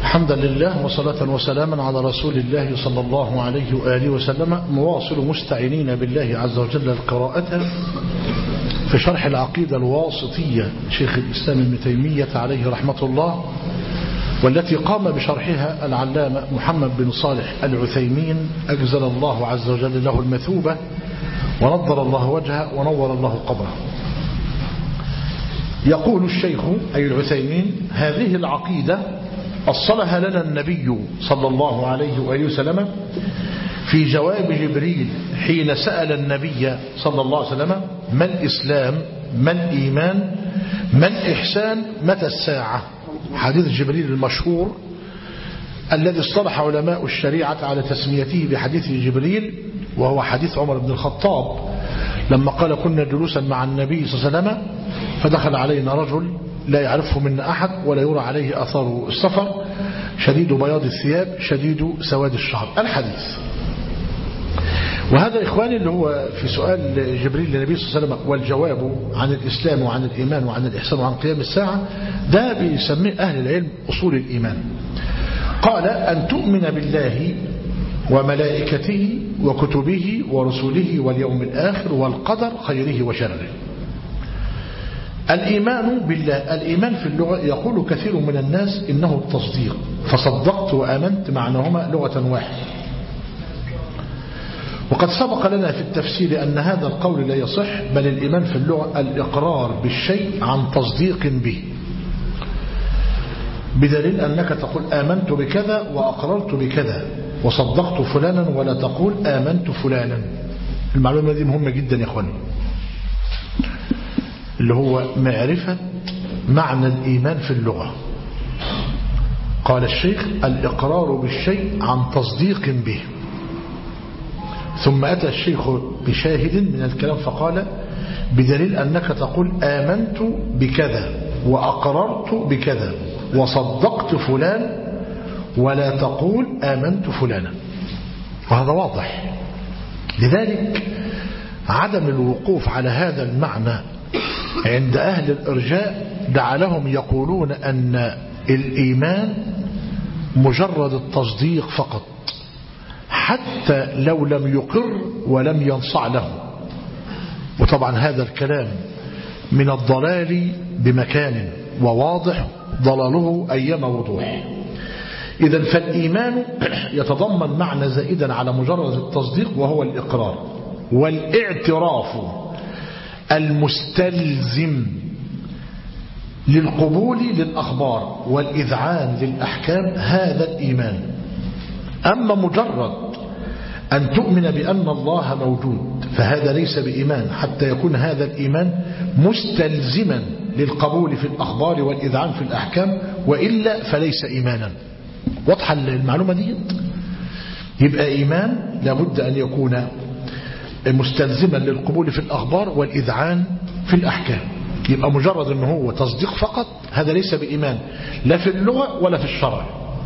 حمدا لله وصلاة وسلاما على رسول الله صلى الله عليه وآله وسلم. مواصل مستعينين بالله عز وجل القراءة في شرح العقيدة الواسطية شيخ الإسلام ابن تيمية عليه رحمة الله، والتي قام بشرحها العلامة محمد بن صالح العثيمين أجزل الله عز وجل له المثوبة ونضر الله وجهه ونور الله قبره. يقول الشيخ أي العثيمين: هذه العقيدة أصلها لنا النبي صلى الله عليه وآله وسلم في جواب جبريل حين سأل النبي صلى الله عليه وسلم: ما الإسلام، ما الإيمان، ما الإحسان، متى الساعة؟ حديث جبريل المشهور الذي اصطلح علماء الشريعة على تسميته بحديث جبريل، وهو حديث عمر بن الخطاب لما قال: كنا جلوسا مع النبي صلى الله عليه وسلم فدخل علينا رجل لا يعرفه منا أحد ولا يرى عليه أثار السفر، شديد بياض الثياب شديد سواد الشعر. الحديث. وهذا إخواني اللي هو في سؤال جبريل للنبي صلى الله عليه وسلم والجواب عن الإسلام وعن الإيمان وعن الإحسان وعن قيام الساعة، ده بيسميه أهل العلم أصول الإيمان. قال: أن تؤمن بالله وملائكته وكتبه ورسله واليوم الآخر والقدر خيره وشره. الإيمان بالله، الإيمان في اللغة يقول كثير من الناس إنه التصديق، فصدقت وآمنت معناهما لغة واحدة. وقد سبق لنا في التفسير أن هذا القول لا يصح، بل الإيمان في اللغة الإقرار بالشيء عن تصديق به، بدليل أنك تقول آمنت بكذا وأقررت بكذا وصدقت فلانا، ولا تقول آمنت فلانا. المعلومة دي مهمة جدا يا أخواني، اللي هو معرفة معنى الإيمان في اللغة. قال الشيخ: الإقرار بالشيء عن تصديق به. ثم أتى الشيخ بشاهد من الكلام فقال: بدليل أنك تقول آمنت بكذا وأقررت بكذا وصدقت فلان، ولا تقول آمنت فلانا. وهذا واضح. لذلك عدم الوقوف على هذا المعنى عند أهل الإرجاء جعلهم يقولون أن الإيمان مجرد التصديق فقط، حتى لو لم يقر ولم ينصع له. وطبعا هذا الكلام من الضلال بمكان، وواضح ضلاله أيما وضوح. إذن فالإيمان يتضمن معنى زائدا على مجرد التصديق، وهو الإقرار والاعتراف المستلزم للقبول للأخبار والإذعان للأحكام. هذا الإيمان. أما مجرد أن تؤمن بأن الله موجود فهذا ليس بإيمان، حتى يكون هذا الإيمان مستلزما للقبول في الأخبار والإذعان في الأحكام، وإلا فليس إيمانا. واضحة المعلومة دي؟ يبقى إيمان لابد أن يكون مستلزما للقبول في الأخبار والإذعان في الأحكام. يبقى مجرد أنه هو تصديق فقط هذا ليس بإيمان، لا في اللغة ولا في الشرع.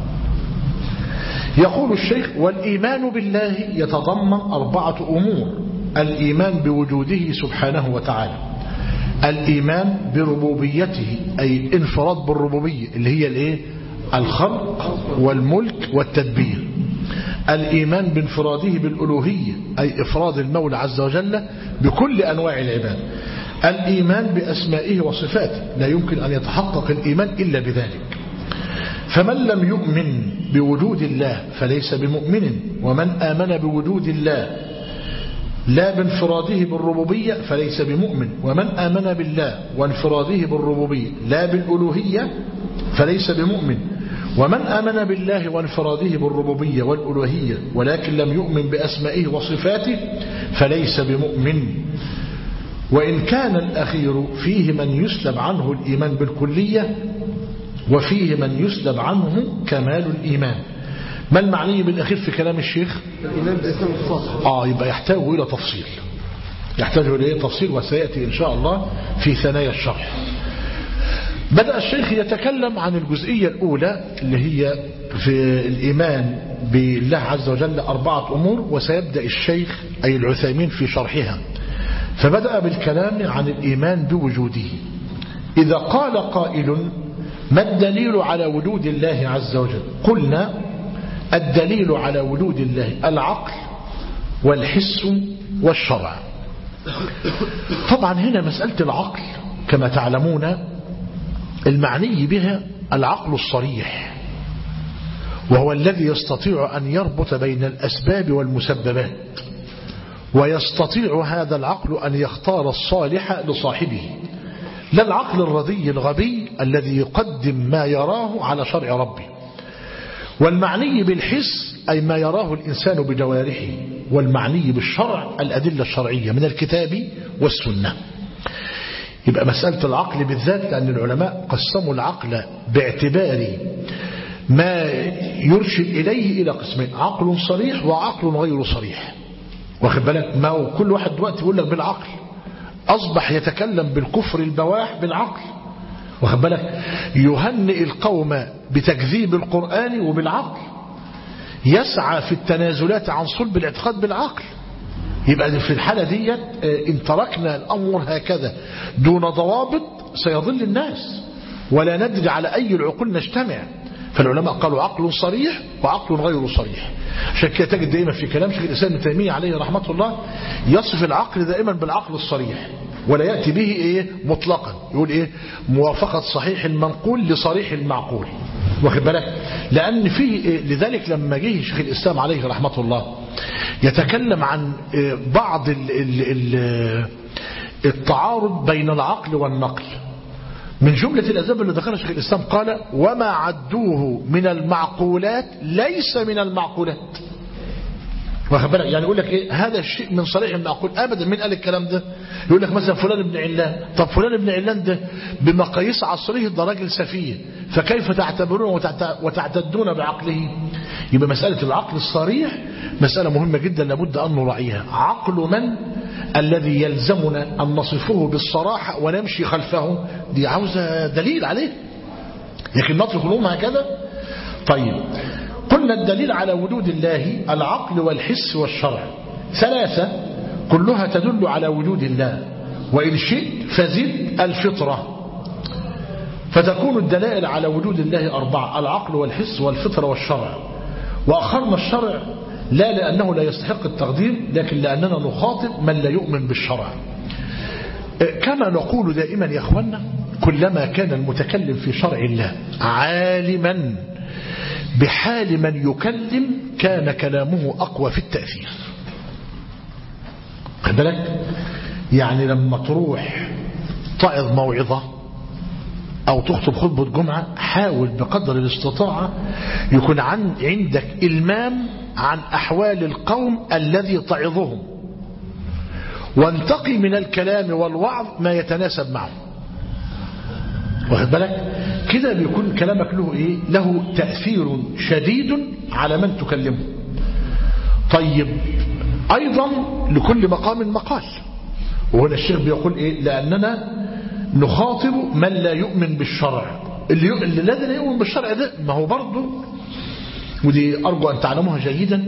يقول الشيخ: والإيمان بالله يتضمن 4 أمور: الإيمان بوجوده سبحانه وتعالى، الإيمان بربوبيته أي انفراد بالربوبية اللي هي الايه؟ الخلق والملك والتدبير، الإيمان بانفراده بالألوهية أي إفراد المولى عز وجل بكل أنواع العباد، الإيمان بأسمائه وصفاته، لا يمكن أن يتحقق الإيمان إلا بذلك. فمن لم يؤمن بوجود الله فليس بمؤمن، ومن آمن بوجود الله لا بانفراده بالربوبية فليس بمؤمن، ومن آمن بالله وانفراده بالربوبية لا بالألوهية فليس بمؤمن، ومن آمن بالله وانفراده بالربوبية والألوهية ولكن لم يؤمن بأسمائه وصفاته فليس بمؤمن. وإن كان الأخير فيه من يسلب عنه الإيمان بالكلية، وفيه من يسلب عنه كمال الإيمان. ما المعني بالأخير في كلام الشيخ؟ الإيمان باسم الفاصل. يبقى يحتاج إلى تفصيل، يحتاج إلى تفصيل، وسيأتي إن شاء الله في ثنايا الشرح. بدأ الشيخ يتكلم عن الجزئية الأولى اللي هي في الإيمان بالله عز وجل 4 أمور، وسيبدأ الشيخ أي العثيمين في شرحها. فبدأ بالكلام عن الإيمان بوجوده. إذا قال قائل ما الدليل على وجود الله عز وجل؟ قلنا الدليل على وجود الله العقل والحس والشرع. طبعا هنا مسألة العقل كما تعلمون المعني بها العقل الصريح، وهو الذي يستطيع أن يربط بين الأسباب والمسببات، ويستطيع هذا العقل أن يختار الصالح لصاحبه، لا العقل الرضي الغبي الذي يقدم ما يراه على شرع ربه. والمعني بالحس أي ما يراه الإنسان بجوارحه، والمعني بالشرع الأدلة الشرعية من الكتاب والسنة. يبقى مسألة العقل بالذات، لأن العلماء قسموا العقل باعتبار ما يرشد إليه إلى قسمين: عقل صريح وعقل غير صريح. واخد بالك؟ ما هو كل واحد دلوقتي يقول لك بالعقل أصبح يتكلم بالكفر البواح بالعقل. واخد بالك؟ يهنئ القوم بتكذيب القرآن وبالعقل، يسعى في التنازلات عن صلب الاعتقاد بالعقل. يبقى في الحالة دي إن تركنا الأمر هكذا دون ضوابط سيضل الناس، ولا ندري على أي العقول نجتمع. فالعلماء قالوا عقل صريح وعقل غير صريح. عشان كده تجد دائما في كلام شيخ الإسلام ابن تيمية عليه رحمة الله يصف العقل دائما بالعقل الصريح، ولا يأتي به مطلقا. يقول موافقة صحيح المنقول لصريح المعقول. واخد بالك؟ لأن فيه لذلك لما جه شيخ الإسلام عليه رحمة الله يتكلم عن بعض التعارض بين العقل والنقل، من جملة الأسباب اللي ذكرها شيخ الإسلام قال: وما عدوه من المعقولات ليس من المعقولات. واخد بالك؟ يعني يقول لك هذا الشيء من صريح المعقول. أبدا. من قال الكلام ده؟ يقول لك مثلا فلان ابن علان. طب فلان ابن علان ده بمقاييس عصره ده راجل سفيه، فكيف تعتبرونه وتعتدون بعقله؟ يبقى مسألة العقل الصريح مسألة مهمة جدا لابد أن نراعيها. عقل من الذي يلزمنا أن نصفه بالصراحة ونمشي خلفه؟ دي عاوزة دليل عليه، لكن نترك الأمة هكذا. طيب، قلنا الدليل على وجود الله العقل والحس والشرع، ثلاثة كلها تدل على وجود الله، وإن شئت فزد الفطرة، فتكون الدلائل على وجود الله أربعة: العقل والحس والفطرة والشرع. وأخرنا الشرع لا لأنه لا يستحق التقديم، لكن لأننا نخاطب من لا يؤمن بالشرع. كما نقول دائما يا أخوانا، كلما كان المتكلم في شرع الله عالما بحال من يكلم كان كلامه أقوى في التأثير. خد بالك؟ يعني لما تروح تعظ موعظة أو تخطب خطبة جمعة، حاول بقدر الاستطاعة يكون عندك إلمام عن أحوال القوم الذي تعظهم، وانتقي من الكلام والوعظ ما يتناسب معه. واخد بالك؟ كده بيكون كلامك له تأثير شديد على من تكلمه. طيب، أيضا لكل مقام مقال، وهنا الشيخ بيقول لأننا نخاطب من لا يؤمن بالشرع. اللي لا يؤمن بالشرع ده ما هو برضه، ودي أرجو أن تعلموها جيدا،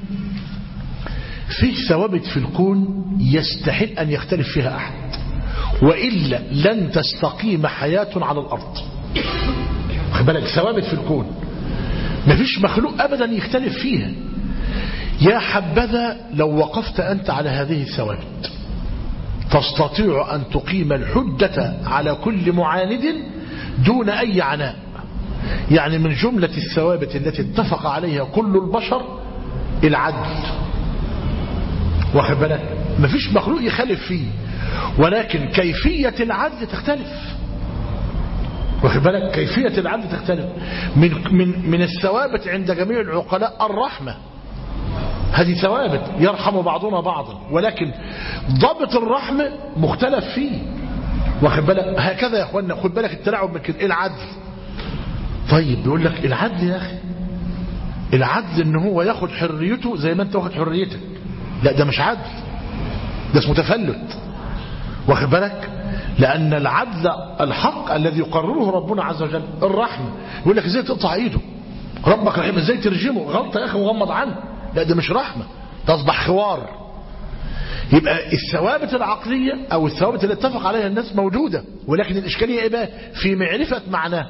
فيه ثوابت في الكون يستحيل أن يختلف فيها أحد، وإلا لن تستقيم حياة على الأرض. خد بالك؟ ثوابت في الكون ما فيش مخلوق أبدا يختلف فيها. يا حبذا لو وقفت أنت على هذه الثوابت تستطيع أن تقيم الحجة على كل معاند دون أي عناء. يعني من جملة الثوابت التي اتفق عليها كل البشر العدل. واخد بالك؟ ما فيش مخلوق يخالف فيه، ولكن كيفية العدل تختلف. واخد بالك؟ كيفية العدل تختلف. من الثوابت عند جميع العقلاء الرحمة، هذه ثوابت يرحم بعضنا بعضا، ولكن ضبط الرحمة مختلف فيه. واخد بالك؟ هكذا يا اخوانا. خد بالك التلاعب من العدل. طيب، بيقول لك العدل يا اخي، العدل ان هو ياخد حريته زي ما انت واخد حريتك. لا، ده مش عدل، ده اسمه تفلت. واخد بالك؟ لأن العدل الحق الذي يقرره ربنا عز وجل الرحمة. يقول لك ازاي تقطع ايده؟ ربك رحيم، ازاي ترجمه؟ غلطة يا اخي وغمض عنه. لا، ده مش رحمة، تصبح خوار. يبقى الثوابت العقلية أو الثوابت اللي اتفق عليها الناس موجودة، ولكن الإشكالية إيه بقى؟ في معرفة معناه.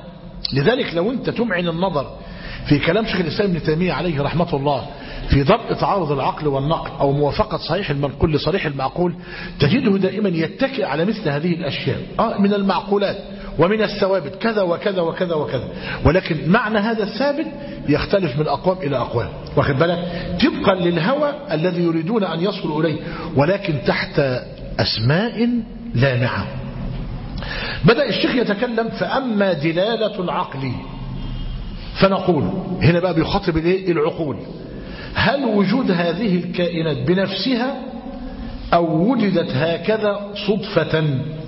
لذلك لو أنت تمعن النظر في كلام شيخ الإسلام ابن تيمية عليه رحمة الله في ضبط تعارض العقل والنقل أو موافقة صحيح المنقول لصريح المعقول، تجده دائما يتكئ على مثل هذه الأشياء من المعقولات ومن الثوابت كذا وكذا وكذا وكذا، ولكن معنى هذا الثابت يختلف من أقوام إلى أقوام، واخد بالك، طبقا للهوى الذي يريدون أن يصلوا إليه، ولكن تحت أسماء لامعة. بدأ الشيخ يتكلم فأما دلالة العقل فنقول هنا بقى بيخاطب العقول، هل وجود هذه الكائنات بنفسها أو وجدت هكذا صدفة؟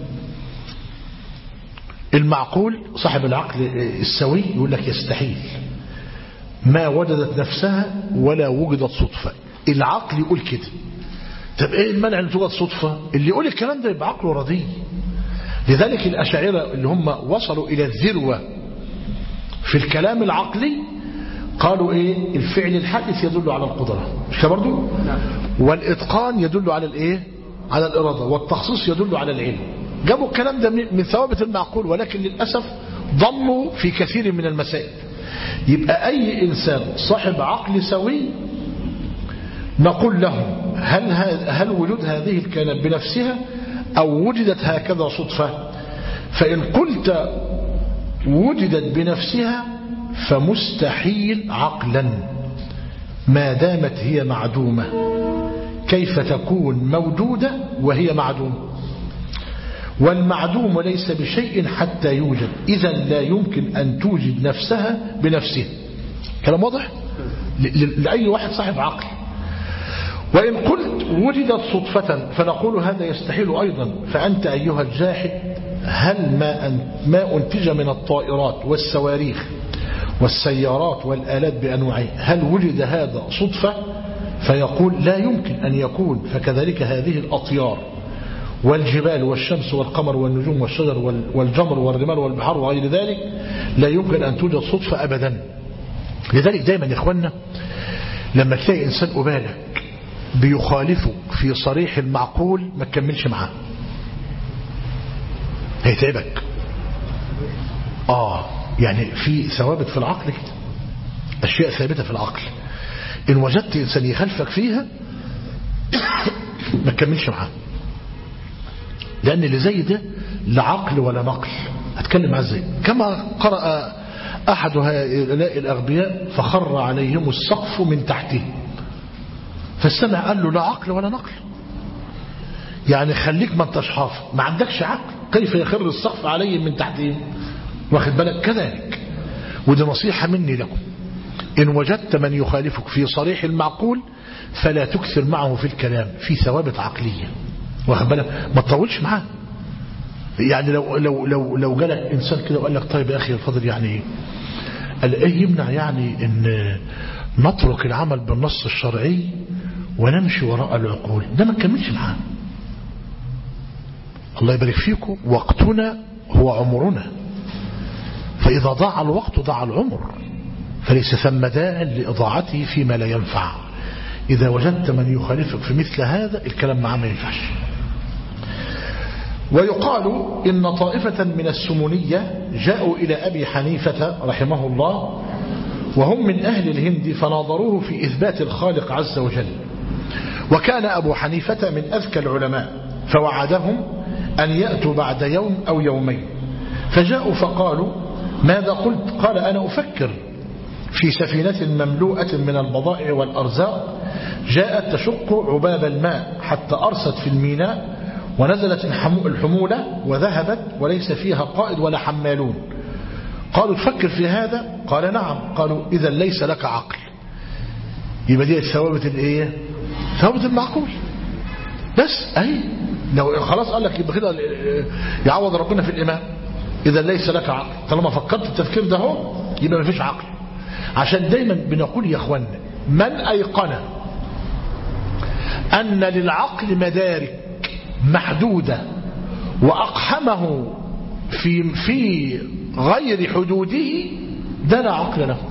المعقول صاحب العقل السوي يقول لك يستحيل، ما وجدت نفسها ولا وجدت صدفة. العقل يقول كده. طب ايه المنع ان توجد صدفة؟ اللي يقول الكلام ده يبقى عقله رضي. لذلك الأشاعرة اللي هم وصلوا إلى الذروة في الكلام العقلي قالوا ايه؟ الفعل الحادث يدل على القدرة، مش كده برضه؟ والإتقان يدل على الايه؟ على الإرادة، والتخصيص يدل على العلم. جابوا الكلام ده من ثوابت المعقول، ولكن للأسف ضلوا في كثير من المسائل. يبقى أي إنسان صاحب عقل سوي نقول له هل وجود هذه الكائنات بنفسها أو وجدت هكذا صدفة؟ فإن قلت وجدت بنفسها فمستحيل عقلا ما دامت هي معدومة. كيف تكون موجودة وهي معدومة؟ والمعدوم ليس بشيء حتى يوجد، إذا لا يمكن أن توجد نفسها بنفسها. كلام واضح لأي واحد صاحب عقل. وإن قلت وجدت صدفة فنقول هذا يستحيل أيضا. فأنت أيها الجاحد هل ما أنتج من الطائرات والصواريخ والسيارات والآلات بأنواعها هل وجد هذا صدفة؟ فيقول لا يمكن أن يكون. فكذلك هذه الأطيار والجبال والشمس والقمر والنجوم والشجر والجمر والرمال والبحار وغير ذلك لا يمكن أن توجد صدفة أبدا. لذلك دائما يا إخواننا لما تلاقي إنسان أبالك بيخالفك في صريح المعقول ما تكملش معاه، هيتعبك. يعني في ثوابت في العقل كده، أشياء ثابتة في العقل، إن وجدت إنسان يخالفك فيها ما تكملش معاه، لأن اللي زي ده لا عقل ولا نقل. هتكلم معاه ازاي؟ كما قرأ أحد هؤلاء الأغبياء فخر عليهم السقف من تحته، فالسمع قال له لا عقل ولا نقل، يعني خليك ما انتش حافظ، ما عندكش عقل، كيف يخر السقف عليهم من تحتهم؟ واخد بالك؟ كذلك. ودي نصيحة مني لكم، إن وجدت من يخالفك في صريح المعقول فلا تكثر معه في الكلام في ثوابت عقلية، واخد بالك؟ ما تطولش معاه. يعني لو جالك إنسان كده وقال لك طيب يا أخي الفضل يعني ايه يمنع يعني إن نترك العمل بالنص الشرعي ونمشي وراء العقول؟ ده ما تكملش معاه. الله يبارك فيكم، وقتنا هو عمرنا، فإذا ضاع الوقت ضاع العمر، فليس ثم داع لإضاعته فيما لا ينفع. إذا وجدت من يخالفك في مثل هذا الكلام معه ما ينفعش. ويقال إن طائفة من السمونية جاءوا إلى أبي حنيفة رحمه الله وهم من أهل الهند فناظروه في إثبات الخالق عز وجل، وكان أبو حنيفة من أذكى العلماء، فوعدهم أن يأتوا بعد يوم أو يومين، فجاءوا فقالوا ماذا قلت؟ قال أنا أفكر في سفينة مملوءة من البضائع والأرزاق جاءت تشق عباب الماء حتى أرست في الميناء ونزلت الحمولة وذهبت وليس فيها قائد ولا حمالون. قالوا تفكر في هذا؟ قال نعم. قالوا إذا ليس لك عقل. يبقى دي ثوابت الايه؟ ثوابت المعقول. بس اهي لو خلاص قال لك يبقى كده يعوض ربنا في الإمام. إذا ليس لك عقل، طالما فكرت التفكير ده هو يبقى ما فيش عقل. عشان دايما بنقول يا اخوانا من أيقن أن للعقل مدارك محدودة وأقحمه في غير حدوده ده لا عقل له.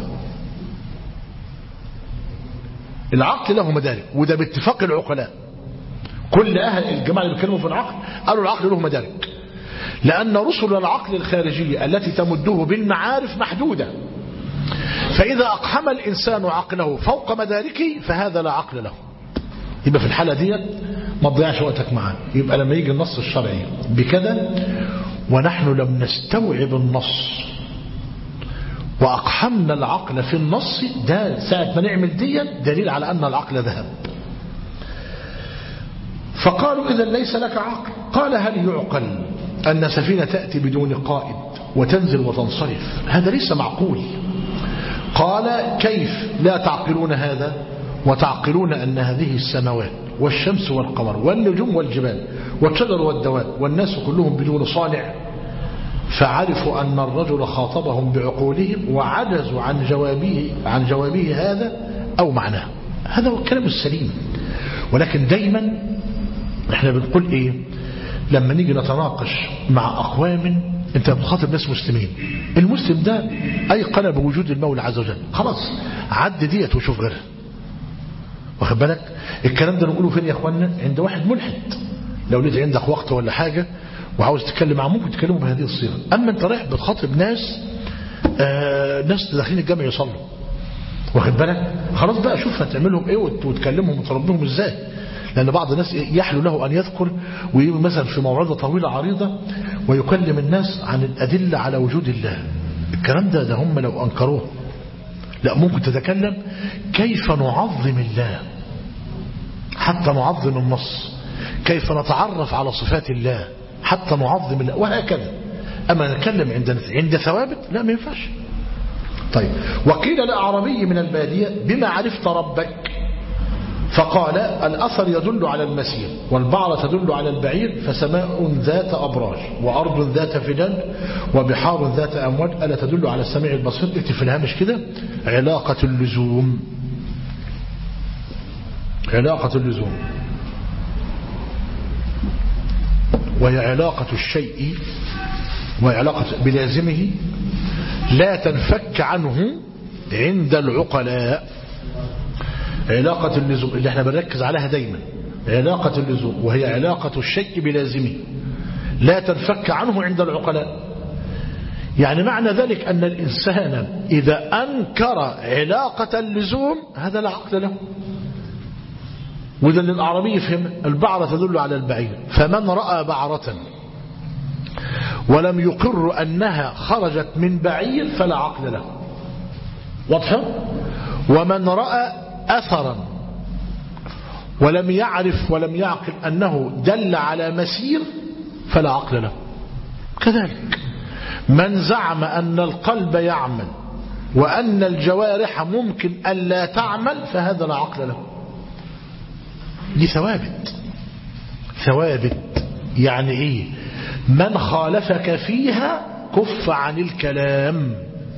العقل له مدارك، وده باتفاق العقلاء. كل أهل الجماعة اللي بيتكلموا في العقل قالوا العقل له مدارك، لأن رسل العقل الخارجية التي تمده بالمعارف محدودة، فإذا أقحم الإنسان عقله فوق مداركه فهذا لا عقل له. يبقى في الحالة دي ما تضيعش وقتك معاه. يبقى لما يجي النص الشرعي بكذا ونحن لم نستوعب النص وأقحمنا العقل في النص، ده ساعة ما نعمل دي دليل على أن العقل ذهب. فقالوا إذا ليس لك عقل. قال هل يعقل أن سفينة تأتي بدون قائد وتنزل وتنصرف؟ هذا ليس معقول. قال كيف لا تعقلون هذا وتعقلون أن هذه السماوات والشمس والقمر والنجوم والجبال والشجر والدواب والناس كلهم بدون صانع؟ فعرفوا أن الرجل خاطبهم بعقولهم وعجزوا عن جوابه هذا أو معناه. هذا هو الكلام السليم. ولكن دايما احنا بنقول ايه لما نيجي نتناقش مع أقوام، انت بتخاطب ناس مسلمين، المسلم ده أيقن بوجود المولى عز وجل، خلاص عد ديت وشوف غيرها. واخد بالك؟ الكلام ده نقوله فين يا اخوانا؟ عند واحد ملحد. لو لقيت عندك وقت ولا حاجة وعاوز تتكلم معه ممكن تكلمه بهذه الصيغة. أما أنت رايح بتخاطب ناس ناس داخلين الجامع يصلوا، واخد بالك؟ خلاص بقى شوف هتعملهم ايه وتكلمهم وتربيهم ازاي. لأن بعض الناس يحلو له أن يذكر ويجي مثلا في موعظة طويلة عريضة ويكلم الناس عن الأدلة على وجود الله. الكلام ده هم لو أنكروه. لا، ممكن تتكلم كيف نعظم الله حتى نعظم النص، كيف نتعرف على صفات الله حتى نعظم الله، وهكذا. أما نتكلم عند ثوابت لا، ما ينفعش. طيب، وقيل لأعرابي من البادية بما عرفت ربك؟ فقال الأثر يدل على المسير، والبعرة تدل على البعير، فسماء ذات أبراج وأرض ذات فجاج وبحار ذات أمواج ألا تدل على السميع البصير. اكتب في الهامش كده علاقة اللزوم. علاقة اللزوم وهي علاقة الشيء وعلاقة بلازمه لا تنفك عنه عند العقلاء. علاقة اللزوم اللي احنا بنركز عليها دايما، علاقة اللزوم وهي علاقة الشيء بلازمه لا تنفك عنه عند العقلاء. يعني معنى ذلك أن الإنسان إذا أنكر علاقة اللزوم هذا لا عقل له. وده اللي الأعرابي يفهم. البعرة تدل على البعير، فمن رأى بعرة ولم يقر أنها خرجت من بعير فلا عقل له. واضحة؟ ومن رأى أثرا ولم يعرف ولم يعقل أنه دل على مسير فلا عقل له. كذلك من زعم أن القلب يعمل وأن الجوارح ممكن ألا تعمل فهذا لا عقل له. دي ثوابت. ثوابت يعني إيه؟ من خالفك فيها كف عن الكلام.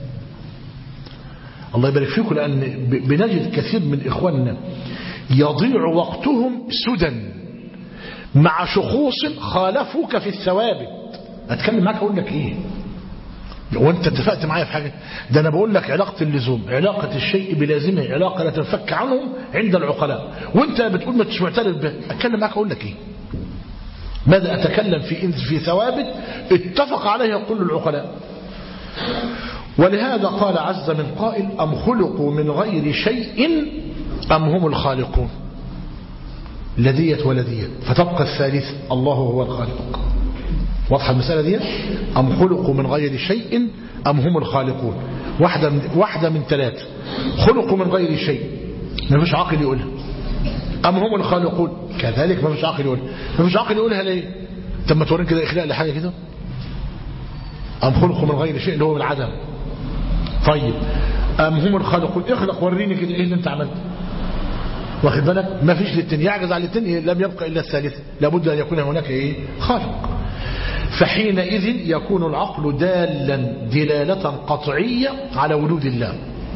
الله يبارك فيكم. لأن بنجد كثير من إخواننا يضيع وقتهم سدى مع شخوص خالفوك في الثوابت. أتكلم معك أقول لك إيه وأنت اتفقت معايا في حاجة؟ ده أنا بقول لك علاقة اللزوم علاقة الشيء بلازمه علاقة لا تنفك عنهم عند العقلاء، وأنت بتقول ما تش معترف به. أتكلم معك أقول لك إيه؟ ماذا أتكلم في ثوابت اتفق عليها كل العقلاء. ولهذا قال عز من قائل أم خلقوا من غير شيء أم هم الخالقون. لديت ولديت، فتبقى الثالث الله هو الخالق. واضحة المسألة دي؟ أم خلقوا من غير شيء أم هم الخالقون. واحدة من ثلاثة. خلقوا من غير شيء ما فيش عاقل يقولها. أم هم الخالقون كذلك ما فيش عاقل يقولها. ما فيش عاقل يقولها ليه؟ طب ما تورين كده إخلاق لحاجة كده. أم خلقوا من غير شيء اللي هو من العدم. طيب أم هم الخالقون اخلق وريني كده ايه اللي انت عملته. واخد بالك؟ ما فيش للتاني، يعجز عن التاني لم يبقى إلا الثالث. لابد أن يكون هناك ايه؟ خالق. فحينئذ يكون العقل دالا دلالة قطعية على وجود الله.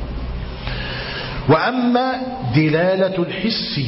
وأما دلالة الحس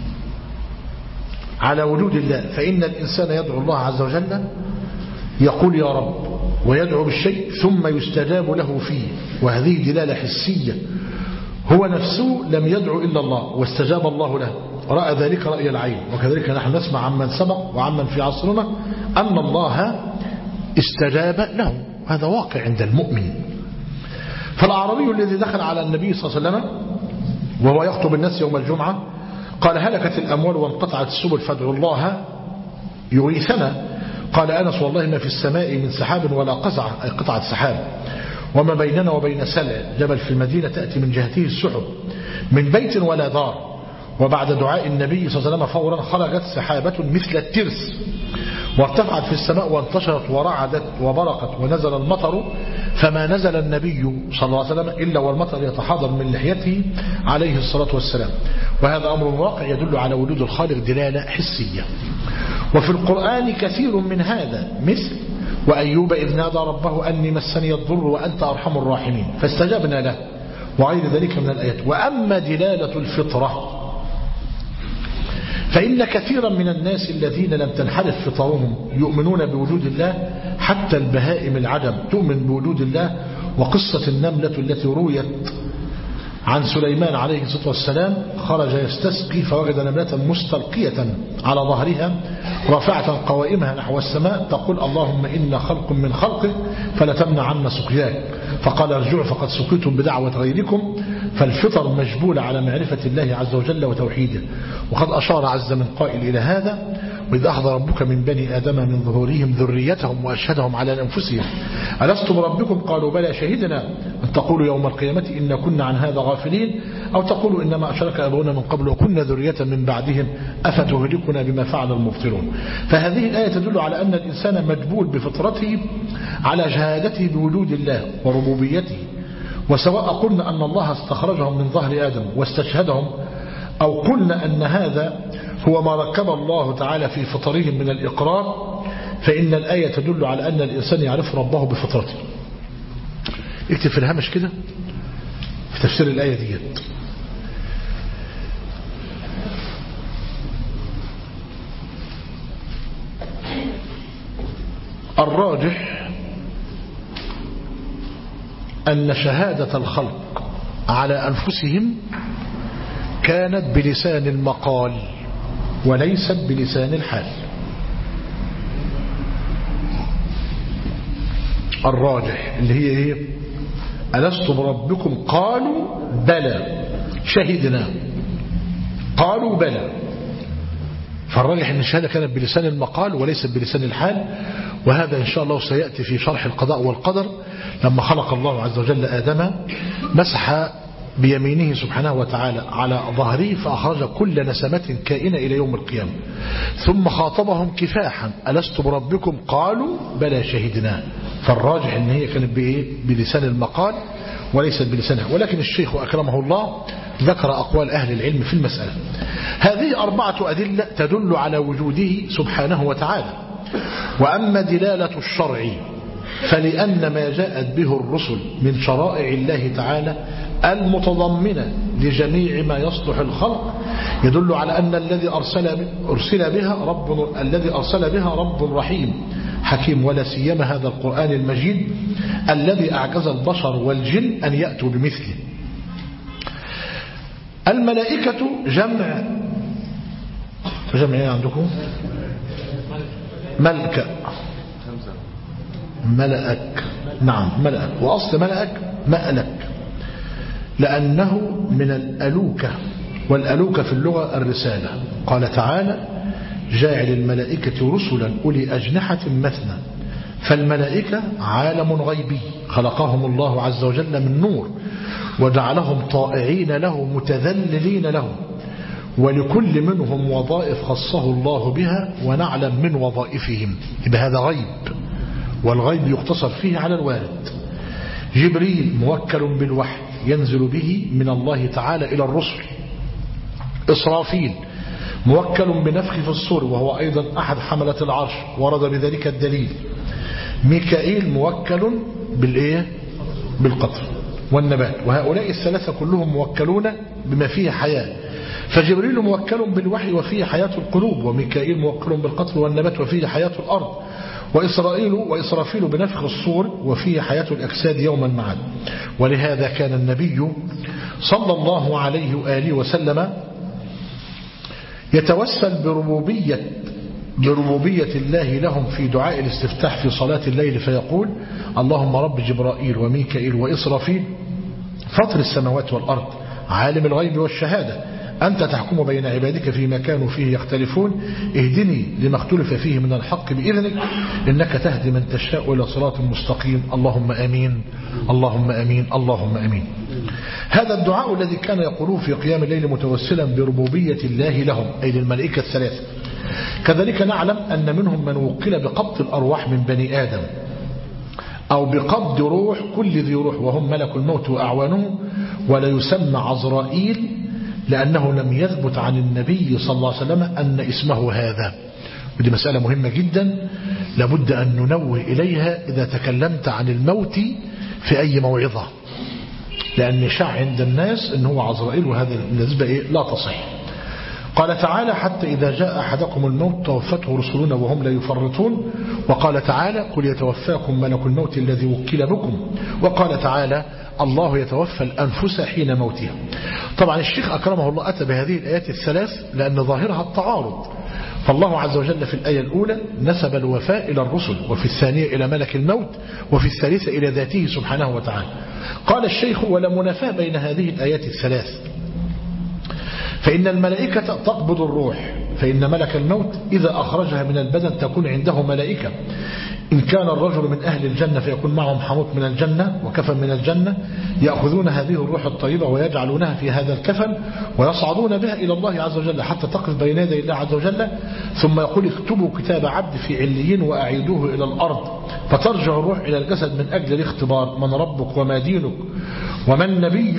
على وجود الله فإن الإنسان يدعو الله عز وجل يقول يا رب ويدعو بالشيء ثم يستجاب له فيه، وهذه دلالة حسية. هو نفسه لم يدعو إلا الله واستجاب الله له، رأى ذلك رأي العين. وكذلك نحن نسمع عمن سبق وعمن في عصرنا أن الله استجاب له. هذا واقع عند المؤمن. فالأعرابي الذي دخل على النبي صلى الله عليه وسلم وهو يخطب الناس يوم الجمعة قال هلكت الأموال وانقطعت السبل فادعوا الله يغيثنا. قال أنس والله ما في السماء من سحاب ولا قزعة، أي قطعة سحاب، وما بيننا وبين سلع جبل في المدينة تأتي من جهته السحب من بيت ولا دار. وبعد دعاء النبي صلى الله عليه وسلم فورا خرجت سحابة مثل الترس وارتفعت في السماء وانتشرت ورعدت وبرقت ونزل المطر، فما نزل النبي صلى الله عليه وسلم إلا والمطر يتحاضر من لحيته عليه الصلاة والسلام. وهذا أمر واقع يدل على وجود الخالق دلالة حسية. وفي القرآن كثير من هذا، مثل وأيوب إذ نادى ربه أني مسني الضر وأنت أرحم الراحمين فاستجبنا له، وغير ذلك من الآيات. وأما دلالة الفطرة فإن كثيرا من الناس الذين لم تنحرف فطرهم يؤمنون بوجود الله، حتى البهائم العجم تؤمن بوجود الله. وقصة النملة التي رويت عن سليمان عليه الصلاة والسلام خرج يستسقي فوجد نملة مستلقية على ظهرها رافعة قوائمها نحو السماء تقول اللهم إنا خلق من خلقك فلا تمنع عنا سقياك. فقال ارجعوا فقد سقيتم بدعوة غيركم. فالفطر مجبولة على معرفة الله عز وجل وتوحيده. وقد أشار عز من قائل إلى هذا وإذ أخذ ربك من بني آدم من ظهورهم ذريتهم وأشهدهم على أنفسهم ألست بربكم قالوا بلى شهدنا أن تقولوا يوم القيامة إنا كنا عن هذا غافلين أو تقولوا إنما أشرك أبونا من قبل وكنا ذرية من بعدهم أفتهلكنا بما فعل المبطلون. فهذه الآية تدل على أن الإنسان مجبول بفطرته على شهادته بوجود الله وربوبيته. وسواء قلنا أن الله استخرجهم من ظهر آدم واستشهدهم أو قلنا أن هذا هو ما ركب الله تعالى في فطرهم من الإقرار، فإن الآية تدل على أن الإنسان يعرف ربه بفطرته. اكتب في الهامش كده في تفسير الآية دي الراجح أن شهادة الخلق على أنفسهم كانت بلسان المقال وليست بلسان الحال. الراجح اللي هي ايه؟ ألست بربكم قالوا بلى شهدنا قالوا بلى. فالراجح أن الشهادة كانت بلسان المقال وليست بلسان الحال. وهذا إن شاء الله سيأتي في شرح القضاء والقدر. لما خلق الله عز وجل آدم مسح بيمينه سبحانه وتعالى على ظهره فأخرج كل نسمة كائنة إلى يوم القيامة، ثم خاطبهم كفاحا ألست بربكم قالوا بلى شهدنا. فالراجح أن هي كانت بلسان المقال وليست بلسانها. ولكن الشيخ أكرمه الله ذكر أقوال أهل العلم في المسألة. هذه 4 أدلة تدل على وجوده سبحانه وتعالى. وأما دلالة الشرع فلأن ما جاءت به الرسل من شرائع الله تعالى المتضمنة لجميع ما يصلح الخلق يدل على أن الذي أرسل بها رب رحيم حكيم. ولا سيما هذا القرآن المجيد الذي أعجز البشر والجن أن يأتوا بمثله. الملائكة جمع ايه عندكم؟ ملكة ملأك. نعم ملأك. وأصل ملأك مألك لأنه من الألوكة، والألوكة في اللغة الرسالة. قال تعالى جاعل الملائكة رسلا أولي أجنحة مثنى. فالملائكة عالم غيبي خلقهم الله عز وجل من نور وجعلهم طائعين له متذللين له، ولكل منهم وظائف خصه الله بها ونعلم من وظائفهم. بهذا غيب، والغيب يقتصر فيه على الوارد. جبريل موكل بالوحي ينزل به من الله تعالى إلى الرسل. إسرافيل موكل بنفخ في الصور وهو أيضا أحد حملة العرش ورد بذلك الدليل. ميكائيل موكل بالقطر والنبات. وهؤلاء الثلاثة كلهم موكلون بما فيه حياة. فجبريل موكل بالوحي وفيه حياة القلوب، وميكائيل موكل بالقطر والنبات وفيه حياة الأرض، وإسرافيل بنفخ الصور وفيه حياة الأجساد يوما معاد. ولهذا كان النبي صلى الله عليه وآله وسلم يتوسل بربوبية بربوبية الله لهم في دعاء الاستفتاح في صلاة الليل فيقول اللهم رب جبرائيل وميكائيل وإسرافيل فاطر السماوات والأرض عالم الغيب والشهادة أنت تحكم بين عبادك فيما كانوا فيه يختلفون اهدني لما اختلف فيه من الحق بإذنك إنك تهدي من تشاء إلى صراط مستقيم اللهم أمين اللهم أمين اللهم أمين. هذا الدعاء الذي كان يقولوه في قيام الليل متوسلا بربوبية الله لهم أي للملائكة الثلاثة. كذلك نعلم أن منهم من وكل بقبض الأرواح من بني آدم أو بقبض روح كل ذي روح وهم ملك الموت وأعوانه ولا يسمى عزرائيل لأنه لم يثبت عن النبي صلى الله عليه وسلم أن اسمه هذا. ودي مسألة مهمة جدا لابد أن ننوه إليها إذا تكلمت عن الموت في أي موعظة لأن شاع عند الناس أنه هو عزرائيل وهذا النسبة لا تصح. قال تعالى حتى إذا جاء أحدكم الموت توفته رسلنا وهم لا يفرطون. وقال تعالى قل يتوفاكم ملك الموت الذي وكل بكم. وقال تعالى الله يتوفى الأنفس حين موتها. طبعا الشيخ أكرمه الله أتى بهذه الآيات الثلاث لأن ظاهرها التعارض. فالله عز وجل في الآية الأولى نسب الوفاء إلى الرسل وفي الثانية إلى ملك الموت وفي الثالثة إلى ذاته سبحانه وتعالى. قال الشيخ ولا منافاة بين هذه الآيات الثلاث فإن الملائكة تقبض الروح فإن ملك الموت إذا أخرجها من البدن تكون عنده ملائكة إن كان الرجل من أهل الجنة فيكون معهم حنوط من الجنة وكفن من الجنة يأخذون هذه الروح الطيبة ويجعلونها في هذا الكفن ويصعدون بها إلى الله عز وجل حتى تقف بين يدي الله عز وجل ثم يقول اكتبوا كتاب عبد في عليين وأعيدوه إلى الأرض فترجع الروح إلى الجسد من أجل الاختبار من ربك وما دينك ومن نبيك.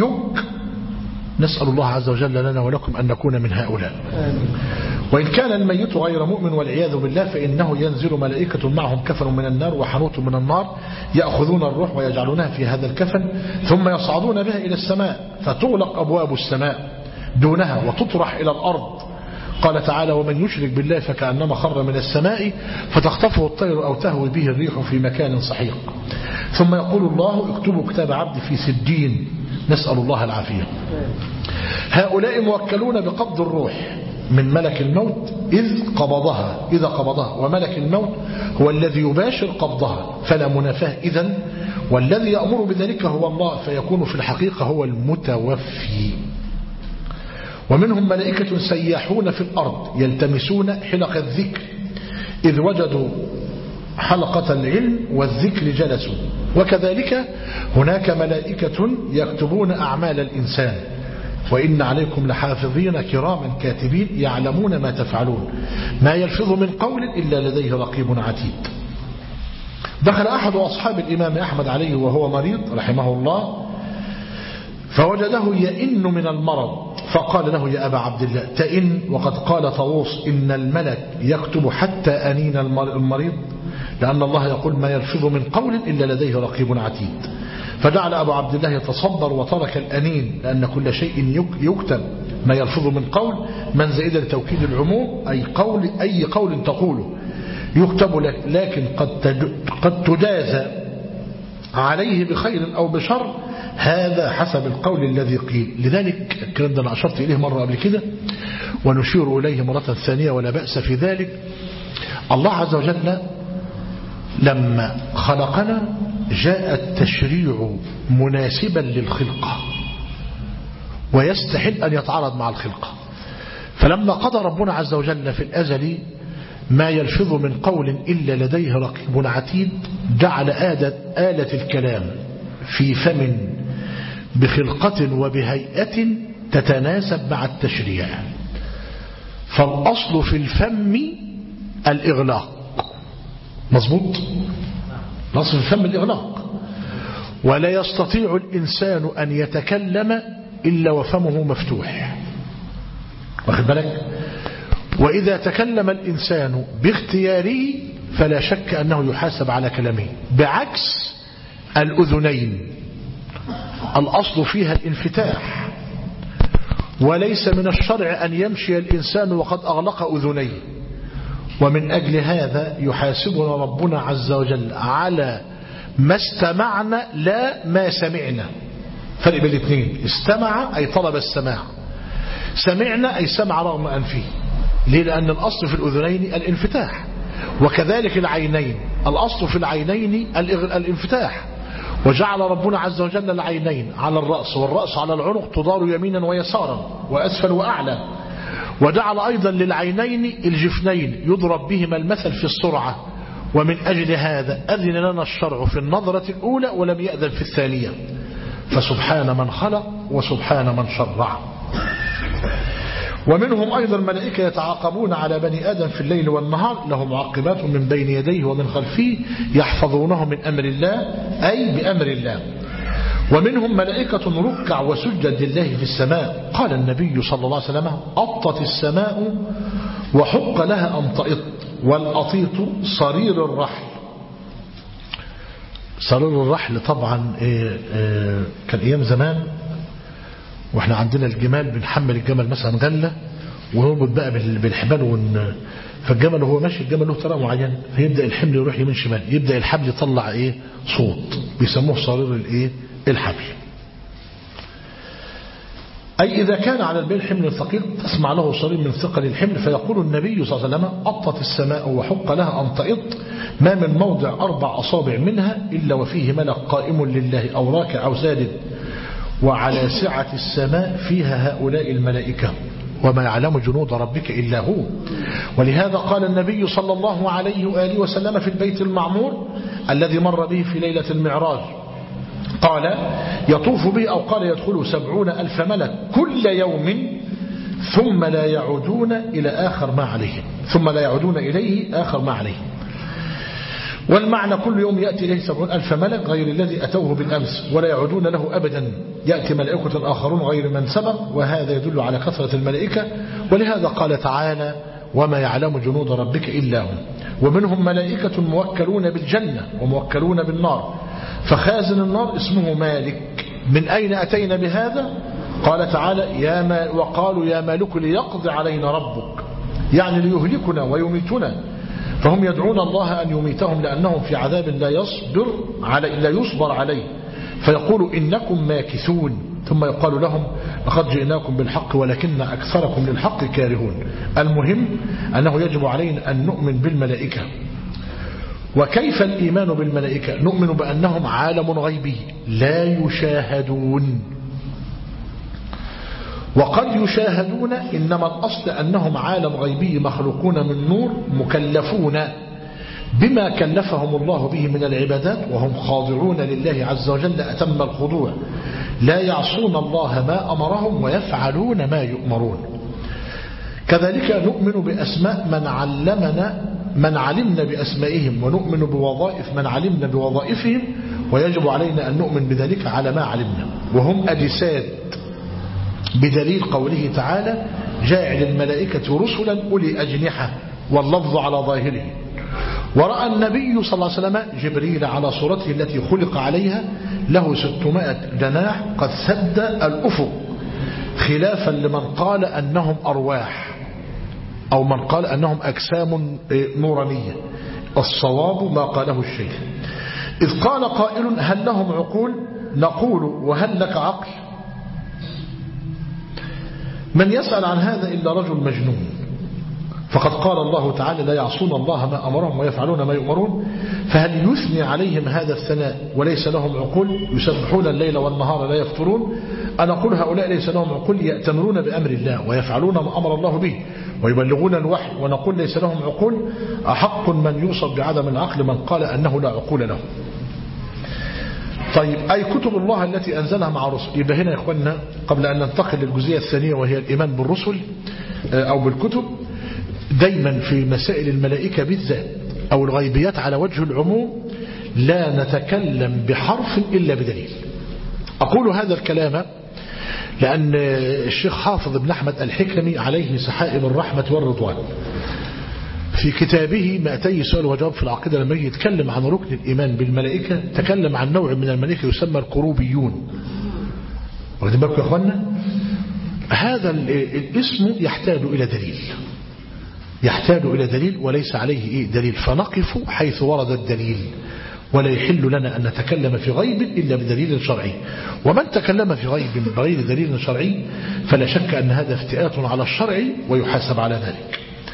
نسأل الله عز وجل لنا ولكم أن نكون من هؤلاء. وإن كان الميت غير مؤمن والعياذ بالله فإنه ينزل ملائكة معهم كفن من النار وحنوط من النار يأخذون الروح ويجعلونها في هذا الكفن ثم يصعدون بها إلى السماء فتغلق أبواب السماء دونها وتطرح إلى الأرض. قال تعالى ومن يشرك بالله فكأنما خر من السماء فتخطفه الطير أو تهوي به الريح في مكان سحيق. ثم يقول الله اكتبوا كتاب عبد في سجين. نسأل الله العافية. هؤلاء موكلون بقبض الروح من ملك الموت إذا قبضها وملك الموت هو الذي يباشر قبضها فلا منافاة إذن والذي يأمر بذلك هو الله فيكون في الحقيقة هو المتوفي. ومنهم ملائكة سياحون في الأرض يلتمسون حلق الذكر إذ وجدوا حلقة العلم والذكر جلسوا. وكذلك هناك ملائكة يكتبون أعمال الإنسان وإن عليكم لحافظين كراما كاتبين يعلمون ما تفعلون ما يلفظ من قول إلا لديه رقيب عتيد. دخل أحد أصحاب الإمام أحمد عليه وهو مريض رحمه الله فوجده يئن من المرض فقال له يا أبا عبد الله تئن وقد قال طاووس إن الملك يكتب حتى أنين المريض لأن الله يقول ما يلفظ من قول إلا لديه رقيب عتيد. فجعل أبو عبد الله يتصبر وترك الأنين لأن كل شيء يكتب ما يلفظ من قول من زائد لتوكيد العموم أي قول تقوله يكتب لك لكن قد تجازى عليه بخير أو بشر هذا حسب القول الذي قيل. لذلك الكلام ده أنا أشرت إليه مرة قبل كده ونشير إليه مرة ثانية ولا بأس في ذلك. الله عز وجل لما خلقنا جاء التشريع مناسبا للخلقة ويستحل أن يتعارض مع الخلقة. فلما قضى ربنا عز وجل في الأزل ما يلفظ من قول إلا لديه رقيب عتيد جعل آلة الكلام في فم بخلقة وبهيئة تتناسب مع التشريع. فالأصل في الفم الإغلاق مظبوط الأصل في الفم الإغلاق ولا يستطيع الإنسان أن يتكلم إلا وفمه مفتوح واخد بالك. وإذا تكلم الإنسان باختياره فلا شك أنه يحاسب على كلامه بعكس الأذنين الأصل فيها الانفتاح وليس من الشرع أن يمشي الإنسان وقد أغلق أذنيه. ومن أجل هذا يحاسبنا ربنا عز وجل على ما استمعنا لا ما سمعنا. فرق بين الاثنين. استمع أي طلب السماع سمعنا أي سمع رغم أنفه ليه؟ لأن الأصل في الأذنين الانفتاح، وكذلك العينين الأصل في العينين الانفتاح. وجعل ربنا عز وجل العينين على الرأس، والرأس على العنق تدار يمينا ويسارا وأسفل وأعلى. وجعل أيضا للعينين الجفنين يضرب بهما المثل في السرعة، ومن أجل هذا أذن لنا الشرع في النظرة الأولى ولم يأذن في الثانية. فسبحان من خلق وسبحان من شرع. ومنهم أيضا ملائكة يتعاقبون على بني آدم في الليل والنهار، له معقبات من بين يديه ومن خلفه يحفظونه من أمر الله، أي بأمر الله. ومنهم ملائكة ركع وسجد لله في السماء. قال النبي صلى الله عليه وسلم: أطت السماء وحق لها أن تئط، والأطيط صرير الرحل. صرير الرحل طبعا كان أيام زمان واحنا عندنا الجمال بنحمل الجمل مثلا غلة ونربط بقى بالحبال فالجمل وهو ماشي الجمل له طريقه معينه، فيبدا الحمل يروح يمين شمال، يبدا الحبل يطلع صوت بيسموه صرير الحبل. أي إذا كان على البيل حمل ثقيل تسمع له صرير من ثقل الحمل. فيقول النبي صلى الله عليه وسلم: أطت السماء وحق لها أن تئط، ما من موضع 4 أصابع منها إلا وفيه ملك قائم لله أو راكع أو ساجد، وعلى سعة السماء فيها هؤلاء الملائكة، وما يعلم جنود ربك إلا هو. ولهذا قال النبي صلى الله عليه وآله وسلم في البيت المعمور الذي مر به في ليلة المعراج، قال: يطوف به أو قال يدخل 70,000 ملك كل يوم ثم لا يعودون إلى آخر ما عليهم، ثم لا يعودون إليه آخر ما عليهم. والمعنى كل يوم يأتي إليه 70,000 ملك غير الذي أتوه بالأمس، ولا يعودون له أبدا، يأتي ملائكة آخرون غير من سبق، وهذا يدل على كثرة الملائكة. ولهذا قال تعالى: وما يعلم جنود ربك إلا هم. ومنهم ملائكة موكلون بالجنة وموكلون بالنار، فخازن النار اسمه مالك. من أين أتينا بهذا؟ قال تعالى: وقالوا يا مالك ليقضي علينا ربك، يعني ليهلكنا ويميتنا. فهم يدعون الله أن يميتهم لأنهم في عذاب لا يصبر عليه، فيقول: إنكم ماكثون. ثم يقال لهم: لقد جئناكم بالحق ولكن أكثركم للحق كارهون. المهم أنه يجب علينا أن نؤمن بالملائكة. وكيف الإيمان بالملائكة؟ نؤمن بأنهم عالم غيبي لا يشاهدون، وقد يشاهدون، إنما الأصل أنهم عالم غيبي مخلوقون من نور، مكلفون بما كلفهم الله به من العبادات، وهم خاضعون لله عز وجل أتم الخضوع، لا يعصون الله ما أمرهم ويفعلون ما يؤمرون. كذلك نؤمن بأسماء من علمنا بأسمائهم، ونؤمن بوظائف من علمنا بوظائفهم، ويجب علينا أن نؤمن بذلك على ما علمنا. وهم أجساد، بدليل قوله تعالى: جاعل الملائكة رسلا أولي أجنحة، واللفظ على ظاهره. ورأى النبي صلى الله عليه وسلم جبريل على صورته التي خلق عليها، له 600 جناح قد سد الأفق، خلافا لمن قال أنهم أرواح أو من قال أنهم أجسام نورانية. الصواب ما قاله الشيخ. إذ قال قائل: هل لهم عقول؟ نقول: وهل لك عقل؟ من يسأل عن هذا إلا رجل مجنون. فقد قال الله تعالى: لا يعصون الله ما أمرهم ويفعلون ما يؤمرون. فهل يثني عليهم هذا الثناء وليس لهم عقول؟ يسبحون الليل والنهار لا يفترون. أنا أقول: هؤلاء ليس لهم عقول، يأتمرون بأمر الله ويفعلون ما أمر الله به ويبلغون الوحي. ونقول: ليس لهم عقول. أحق من يوصف بعدم العقل من قال أنه لا عقول له. طيب، أي كتب الله التي أنزلها مع الرسل. يبقى هنا يا إخواننا، قبل أن ننتقل للجزئية الثانية وهي الإيمان بالرسل أو بالكتب، دايما في مسائل الملائكة بالذات أو الغيبيات على وجه العموم لا نتكلم بحرف إلا بدليل. أقول هذا الكلام لأن الشيخ حافظ بن أحمد الحكمي عليه سحائب الرحمة والرضوان في كتابه 200 سؤال وجواب في العقيدة، لما يجي يتكلم عن ركن الإيمان بالملائكة تكلم عن نوع من الملائكة يسمى الكروبيون. واخدين بالكم يا أخوانا؟ هذا الاسم يحتاج إلى دليل وليس عليه دليل، فنقف حيث ورد الدليل، ولا يحل لنا أن نتكلم في غيب إلا بدليل شرعي. ومن تكلم في غيب بغير دليل شرعي فلا شك أن هذا افتئات على الشرع ويحاسب على ذلك.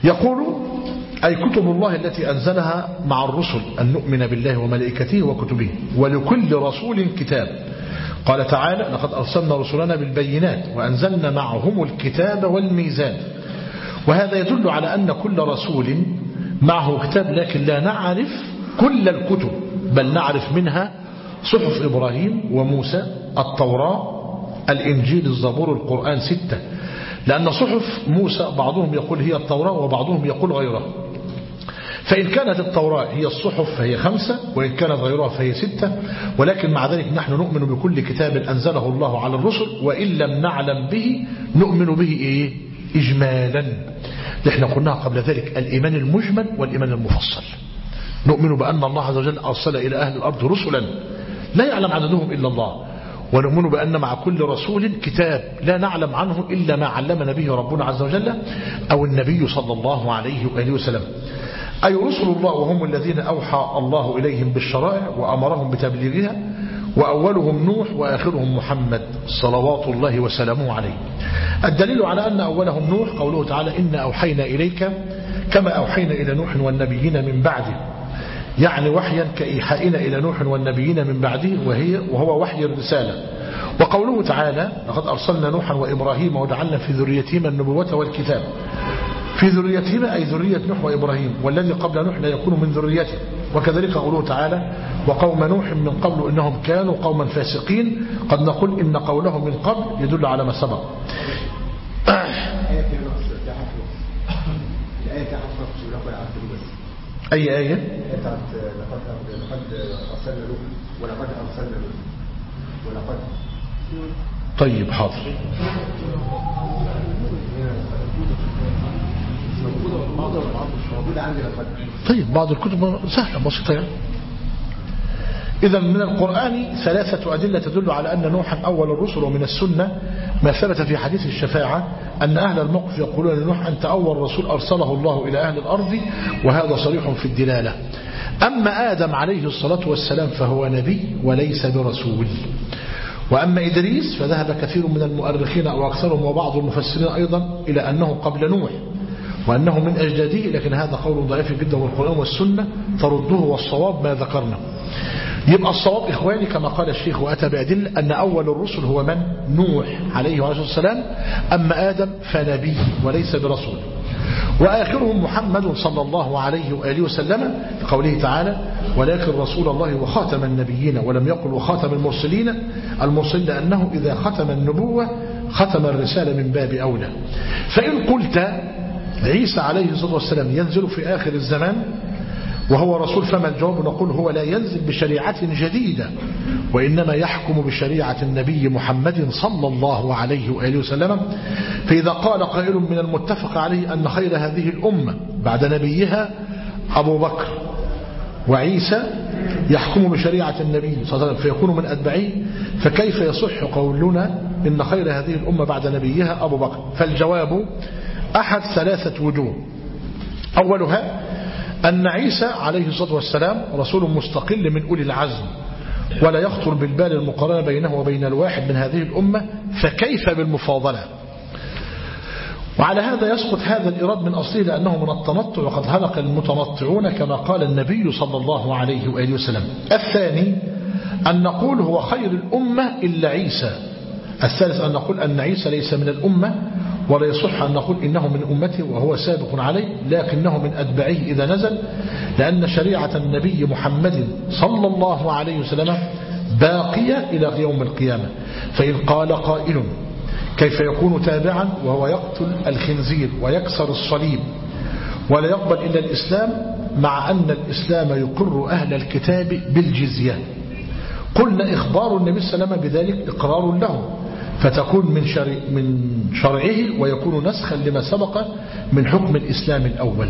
يقول أي كتب الله التي أنزلها مع الرسل أن نؤمن بالله وملائكته وكتبه ولكل رسول كتاب. قال تعالى لقد أرسلنا رسلنا بالبينات وأنزلنا معهم الكتاب والميزان. وهذا يدل على أن كل رسول معه كتاب، لكن لا نعرف كل الكتب، بل نعرف منها صحف إبراهيم وموسى، التوراة، الإنجيل، الزبور، القرآن 6. لأن صحف موسى بعضهم يقول هي التوراة وبعضهم يقول غيرها. فإن كانت التوراة هي الصحف فهي 5، وإن كانت غيرها فهي 6. ولكن مع ذلك نحن نؤمن بكل كتاب أنزله الله على الرسل، وإن لم نعلم به نؤمن به إجمالا. نحن قلنا قبل ذلك الإيمان المجمل والإيمان المفصل. نؤمن بأن الله عز وجل أرسل إلى أهل الأرض رسلا لا يعلم عددهم إلا الله، ونؤمن بأن مع كل رسول كتاب لا نعلم عنه إلا ما علمنا به ربنا عز وجل أو النبي صلى الله عليه وآله وسلم. أي رسل الله وهم الذين أوحى الله إليهم بالشرائع وأمرهم بتبليغها، وأولهم نوح وآخرهم محمد صلوات الله وسلامه عليه. الدليل على أن أولهم نوح قوله تعالى إنا أوحينا إليك كما أوحينا إلى نوح والنبيين من بعده، يعني وحيا كإيحائنا إلى نوح والنبيين من بعده وهو وحي الرسالة. وقوله تعالى لقد أرسلنا نوحا وإبراهيم وجعلنا في ذريتهما النبوة والكتاب. في ذريتهما أي ذرية نوح وإبراهيم، والذي قبل نوح لا يكون من ذريته. وكذلك قوله تعالى وقوم نوح من قبل إنهم كانوا قوما فاسقين. قد نقول إن قولهم من قبل يدل على ما سبق. أي آية؟ لقد أرسلنا نوح ولقد أرسلنا نوح ولقد. طيب حاضر. طيب بعض الكتب سهلة بسيطة يعني. إذا من القرآن 3 أدلة تدل على أن نوحا أول الرسل، ومن السنة ما ثبت في حديث الشفاعة أن أهل الموقف يقولون لنوح أنت أول رسول أرسله الله إلى أهل الأرض، وهذا صريح في الدلالة. أما آدم عليه الصلاة والسلام فهو نبي وليس برسول. وأما إدريس فذهب كثير من المؤرخين أو أكثرهم وبعض المفسرين أيضا إلى أنه قبل نوح وأنه من أجداده، لكن هذا قول ضعيف جدا، والقرآن والسنة ترده، والصواب ما ذكرنا. يبقى الصواب إخواني كما قال الشيخ وأتى بأدلة أن أول الرسل هو من؟ نوح عليه السلام. أما آدم فنبي وليس برسول. وآخرهم محمد صلى الله عليه وآله وسلم في قوله تعالى ولكن رسول الله وخاتم النبيين، ولم يقل وخاتم المرسلين. المرسل لأنه إذا ختم النبوة ختم الرسالة من باب أولى. فإن قلت عيسى عليه الصلاة والسلام ينزل في آخر الزمان وهو رسول، فما الجواب؟ نقول هو لا ينزل بشريعة جديدة، وإنما يحكم بشريعة النبي محمد صلى الله عليه وآله وسلم. فإذا قال قائل من المتفق عليه أن خير هذه الأمة بعد نبيها أبو بكر وعيسى يحكم بشريعة النبي صلى الله عليه وسلم فيكون من أتباعه، فكيف يصح قولنا إن خير هذه الأمة بعد نبيها أبو بكر؟ فالجواب أحد 3 وجوه. أولها أن عيسى عليه الصلاة والسلام رسول مستقل من أولي العزم، ولا يخطر بالبال المقارنة بينه وبين الواحد من هذه الأمة، فكيف بالمفاضلة؟ وعلى هذا يسقط هذا الإراد من أصله لأنه من التنطع، وقد هلك المتنطعون كما قال النبي صلى الله عليه وآله وسلم. الثاني أن نقول هو خير الأمة إلا عيسى. الثالث أن نقول أن عيسى ليس من الأمة، ولا يصح أن نقول إنه من أمته وهو سابق عليه، لكنه من أتباعه إذا نزل، لأن شريعة النبي محمد صلى الله عليه وسلم باقية إلى يوم القيامة. فإن قال قائل كيف يكون تابعا وهو يقتل الخنزير ويكسر الصليب ولا يقبل إلا الإسلام، مع أن الإسلام يقر أهل الكتاب بالجزية؟ قلنا إخبار النبي صلى الله عليه وسلم بذلك إقرار له، فتكون من شرعه ويكون نسخا لما سبق من حكم الإسلام الأول.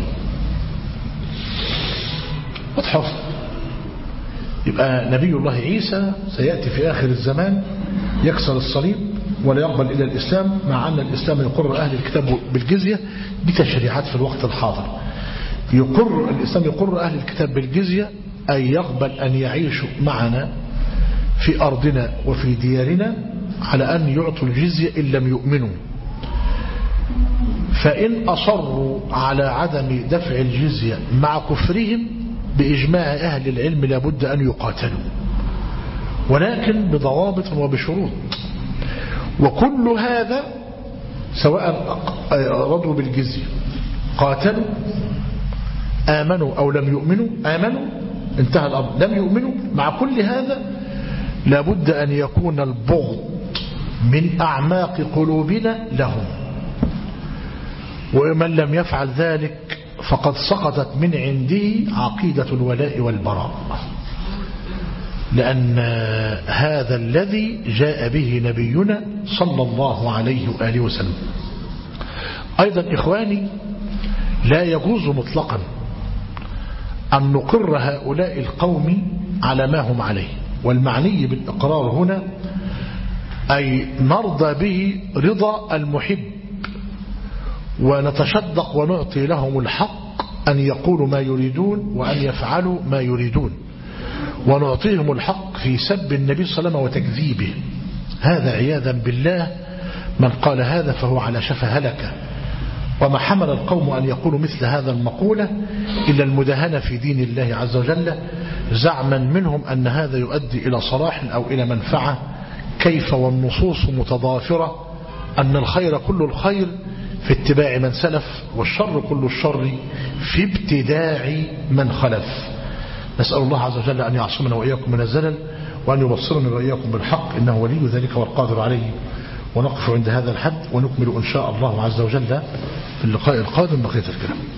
واضح؟ يبقى نبي الله عيسى سيأتي في آخر الزمان يكسر الصليب ولا يقبل إلى الإسلام، مع أن الإسلام يقر أهل الكتاب بالجزية بتشريعات في الوقت الحاضر. الإسلام يقر أهل الكتاب بالجزية أي يقبل أن يعيشوا معنا في أرضنا وفي ديارنا على أن يعطوا الجزية إن لم يؤمنوا. فإن أصروا على عدم دفع الجزية مع كفرهم بإجماع أهل العلم لابد أن يقاتلوا، ولكن بضوابط وبشروط. وكل هذا سواء رضوا بالجزية، قاتلوا، آمنوا أو لم يؤمنوا، آمنوا انتهى الأمر، لم يؤمنوا، مع كل هذا لابد أن يكون البغض من أعماق قلوبنا لهم. ومن لم يفعل ذلك فقد سقطت من عنده عقيدة الولاء والبراء، لأن هذا الذي جاء به نبينا صلى الله عليه وآله وسلم. أيضا إخواني، لا يجوز مطلقا أن نقر هؤلاء القوم على ما هم عليه، والمعني بالإقرار هنا أي نرضى به رضا المحب، ونتشدق ونعطي لهم الحق أن يقولوا ما يريدون وأن يفعلوا ما يريدون، ونعطيهم الحق في سب النبي صلى الله عليه وسلم وتكذيبه. هذا عياذا بالله من قال هذا فهو على شفا هلكة. وما حمل القوم أن يقولوا مثل هذا المقولة إلا المداهنة في دين الله عز وجل، زعما منهم أن هذا يؤدي إلى صلاح أو إلى منفعة، كيف والنصوص متضافرة أن الخير كل الخير في اتباع من سلف، والشر كل الشر في ابتداع من خلف. نسأل الله عز وجل أن يعصمنا وإياكم من الزلل، وأن يبصرنا وإياكم بالحق، إنه ولي ذلك والقادر عليه. ونقف عند هذا الحد، ونكمل إن شاء الله عز وجل في اللقاء القادم بقية الكلام.